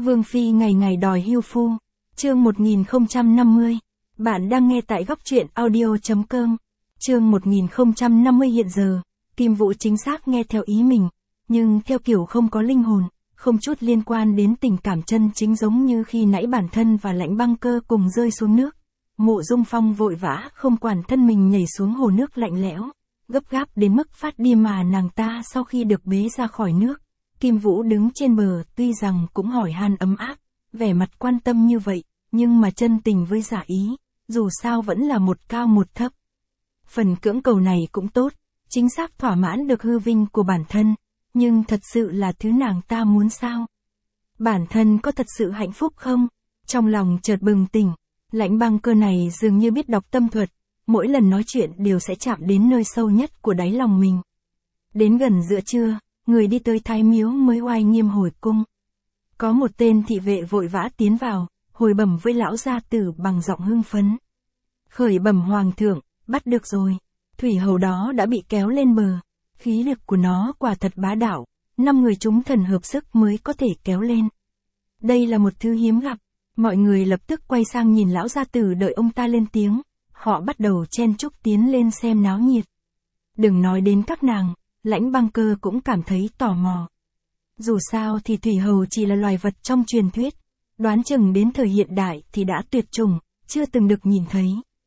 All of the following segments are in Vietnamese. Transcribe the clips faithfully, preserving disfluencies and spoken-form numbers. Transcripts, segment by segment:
Vương Phi ngày ngày đòi hưu phu. Chương một nghìn không trăm năm mươi. Bạn đang nghe tại góc truyện audio chấm com. Chương một nghìn không trăm năm mươi hiện giờ, Kim Vũ chính xác nghe theo ý mình, nhưng theo kiểu không có linh hồn, không chút liên quan đến tình cảm chân chính, giống như khi nãy bản thân và Lãnh Băng Cơ cùng rơi xuống nước. Mộ Dung Phong vội vã không quản thân mình nhảy xuống hồ nước lạnh lẽo, gấp gáp đến mức phát điên, mà nàng ta sau khi được bế ra khỏi nước, Kim Vũ đứng trên bờ, tuy rằng cũng hỏi han ấm áp, vẻ mặt quan tâm như vậy, nhưng mà chân tình với giả ý, dù sao vẫn là một cao một thấp. Phần cưỡng cầu này cũng tốt, chính xác thỏa mãn được hư vinh của bản thân, nhưng thật sự là thứ nàng ta muốn sao? Bản thân có thật sự hạnh phúc không? Trong lòng chợt bừng tỉnh, Lãnh Băng Cơ này dường như biết đọc tâm thuật, mỗi lần nói chuyện đều sẽ chạm đến nơi sâu nhất của đáy lòng mình. Đến gần giữa trưa, người đi tới Thái Miếu mới oai nghiêm hồi cung. Có một tên thị vệ vội vã tiến vào, hồi bẩm với lão gia tử bằng giọng hưng phấn. Khởi bẩm hoàng thượng, bắt được rồi. Thủy hầu đó đã bị kéo lên bờ. Khí lực của nó quả thật bá đạo, năm người chúng thần hợp sức mới có thể kéo lên. Đây là một thứ hiếm gặp. Mọi người lập tức quay sang nhìn lão gia tử đợi ông ta lên tiếng. Họ bắt đầu chen chúc tiến lên xem náo nhiệt. Đừng nói đến các nàng, Lãnh Băng Cơ cũng cảm thấy tò mò. Dù sao thì thủy hầu chỉ là loài vật trong truyền thuyết, đoán chừng đến thời hiện đại thì đã tuyệt chủng, chưa từng được nhìn thấy.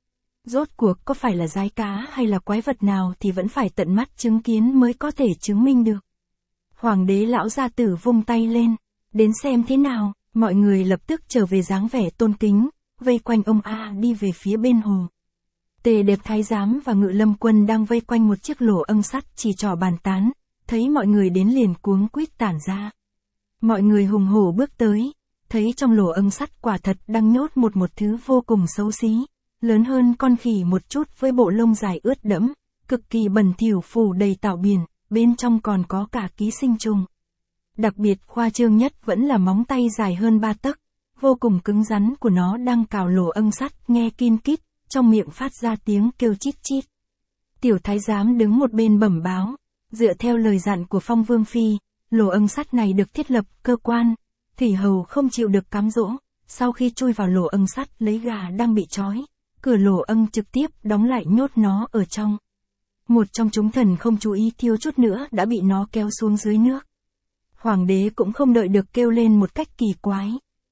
Rốt cuộc có phải là giái cá hay là quái vật nào thì vẫn phải tận mắt chứng kiến mới có thể chứng minh được. Hoàng đế lão gia tử vung tay lên, đến xem thế nào, mọi người lập tức trở về dáng vẻ tôn kính, vây quanh ông A đi về phía bên hồ. Tề Đẹp thái giám và Ngự Lâm Quân đang vây quanh một chiếc lỗ âng sắt chỉ trỏ bàn tán, thấy mọi người đến liền cuống quýt tản ra. Mọi người hùng hổ bước tới, thấy trong lỗ âng sắt quả thật đang nhốt một một thứ vô cùng xấu xí, lớn hơn con khỉ một chút với bộ lông dài ướt đẫm, cực kỳ bẩn thỉu phủ đầy tảo biển, bên trong còn có cả ký sinh trùng. Đặc biệt khoa trương nhất vẫn là móng tay dài hơn ba tấc, vô cùng cứng rắn của nó đang cào lỗ âng sắt, nghe kin kít, trong miệng phát ra tiếng kêu chít chít. Tiểu thái giám đứng một bên bẩm báo, dựa theo lời dặn của Phong Vương Phi, lỗ âng sắt này được thiết lập cơ quan, thủy hầu không chịu được cám dỗ, sau khi chui vào lỗ âng sắt lấy gà đang bị trói, cửa lỗ âng trực tiếp đóng lại nhốt nó ở trong. Một trong chúng thần không chú ý thiếu chút nữa đã bị nó kéo xuống dưới nước. Hoàng đế cũng không đợi được kêu lên một cách kỳ quái.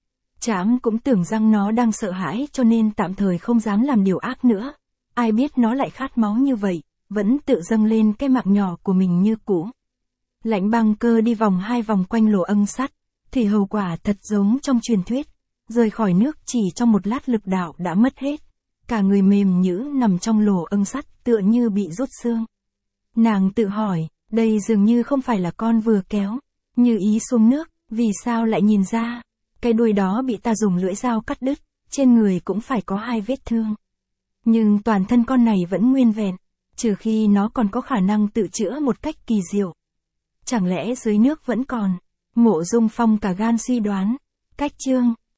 Trẫm cũng tưởng rằng nó đang sợ hãi cho nên tạm thời không dám làm điều ác nữa. Ai biết nó lại khát máu như vậy, vẫn tự dâng lên cái mạng nhỏ của mình như cũ. Lãnh Băng Cơ đi vòng hai vòng quanh lỗ âng sắt, thủy hầu quả thật giống trong truyền thuyết, rời khỏi nước chỉ trong một lát lực đạo đã mất hết. Cả người mềm nhũn nằm trong lỗ âng sắt tựa như bị rút xương. Nàng tự hỏi, đây dường như không phải là con vừa kéo, như ý xuống nước, vì sao lại nhìn ra, cái đuôi đó bị ta dùng lưỡi dao cắt đứt, trên người cũng phải có hai vết thương. Nhưng toàn thân con này vẫn nguyên vẹn, trừ khi nó còn có khả năng tự chữa một cách kỳ diệu. Chẳng lẽ dưới nước vẫn còn? Mộ Dung Phong cả gan suy đoán. Cách chương